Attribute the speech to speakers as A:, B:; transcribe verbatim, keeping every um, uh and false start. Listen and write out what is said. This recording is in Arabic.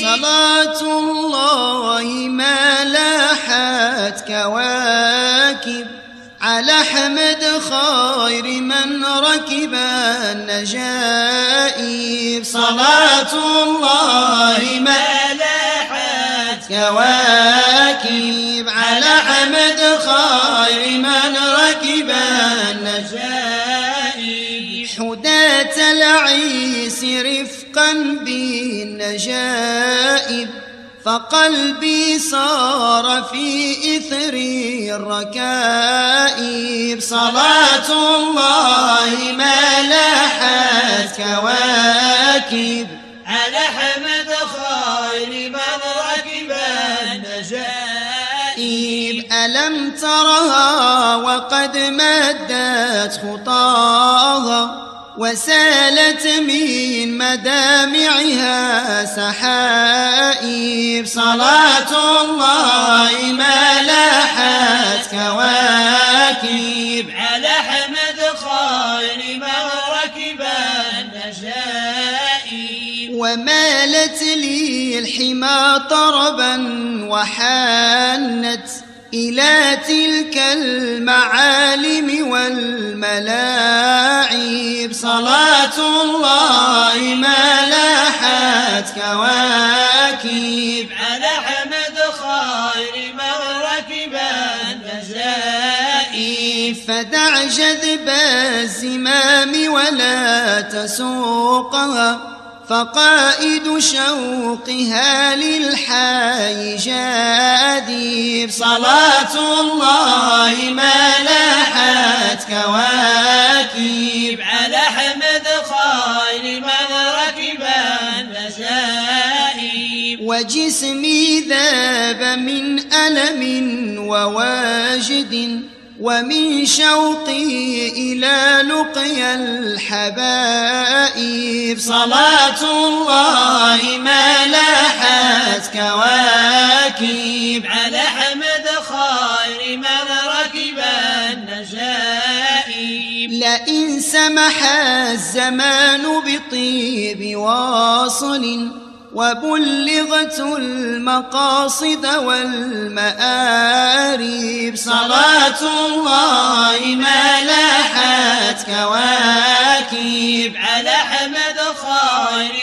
A: صلاة الله ما لاحت كواكب على حمد خير من ركب النجائب. صلاة الله ما لاحت كواكب على حمد خير من ركب النجائب. حداة العيس رفقا بالنجائب فقلبي صار في إثر الركائب. صلاة الله ما لاحت كواكب على حمد خير من ركب النجائب. ألم ترها وقد مدت خطاها وسالت من مدامعها سحائب. صلاة الله ما لاحت كواكب على حمد خير من ركب النجائب. ومالت لي الحمى طربا وحانت إلى تلك المعالم والملاعب. صلاة الله ما لاحت كواكب على حمد خير من ركب النجائب. فدع جذب الزمام ولا تسوقها فقائد شوقها للحي جاذب. صلاة الله ما لاحت كواكب على حمد خير من ركب النجائب. وجسمي ذاب من ألم وواجد ومن شوقي إلى لقيا الحبائب. صلاة الله ما لاحت كواكب على حمد خير من ركب النجائب. لئن سمح الزمان بطيب واصل وبلغت المقاصد والمآرب. صلاة الله ما لاحت كواكب على حمد خير